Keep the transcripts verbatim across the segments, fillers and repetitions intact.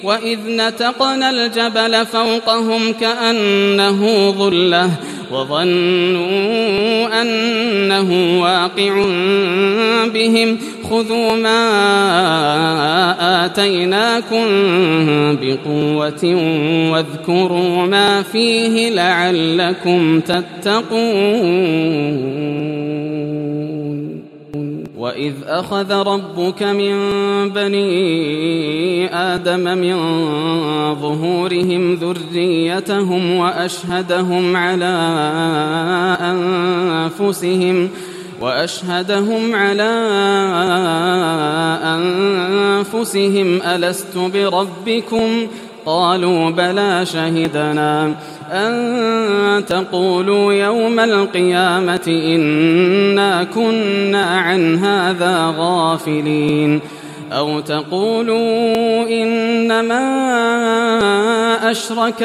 وإذ نتقنا الجبل فوقهم كأنه ظلة وظنوا أنه واقع بهم خذوا ما آتيناكم بقوة واذكروا ما فيه لعلكم تتقون وإذ أخذ ربك من بني آدم من ظهورهم ذريتهم وأشهدهم على أنفسهم وأشهدهم على أنفسهم ألست بربكم قالوا بلى شهدنا أن تقولوا يوم القيامة إنا كنا عن هذا غافلين أو تقولوا إنما أشرك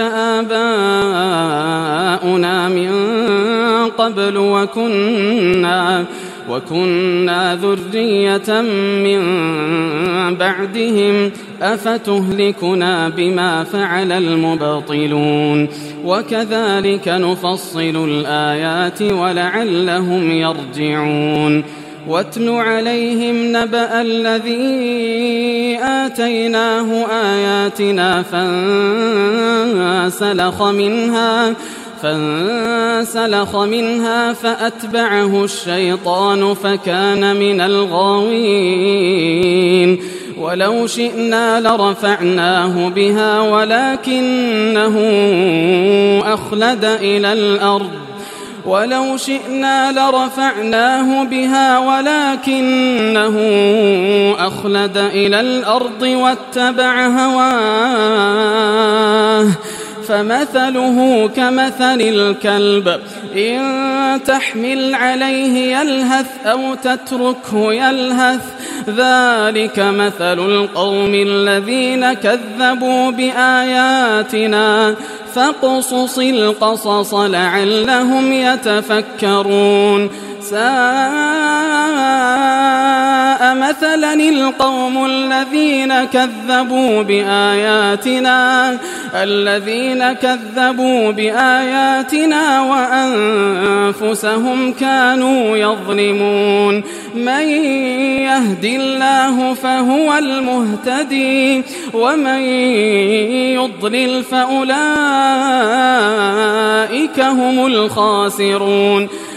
آباؤنا من قبل وكنا وكنا ذرية من بعدهم أفتهلكنا بما فعل المبطلون وكذلك نفصل الآيات ولعلهم يرجعون واتل عليهم نبأ الذي آتيناه آياتنا فانسلخ منها فانسلخ منها فأتبعه الشيطان فكان من الغاوين ولو شئنا لرفعناه بها ولكنه أخلد إلى الأرض ولو شئنا لرفعناه بها ولكنه أخلد إلى الأرض واتبع هواه فمثله كمثل الكلب إن تحمل عليه يلهث أو تتركه يلهث ذلك مثل القوم الذين كذبوا بآياتنا فاقصص القصص لعلهم يتفكرون ساء مثلا القوم الذين كذبوا بآياتنا الذين كذبوا بآياتنا وأنفسهم كانوا يظلمون من يهد الله فهو المهتدي ومن يضلل فأولئك هم الخاسرون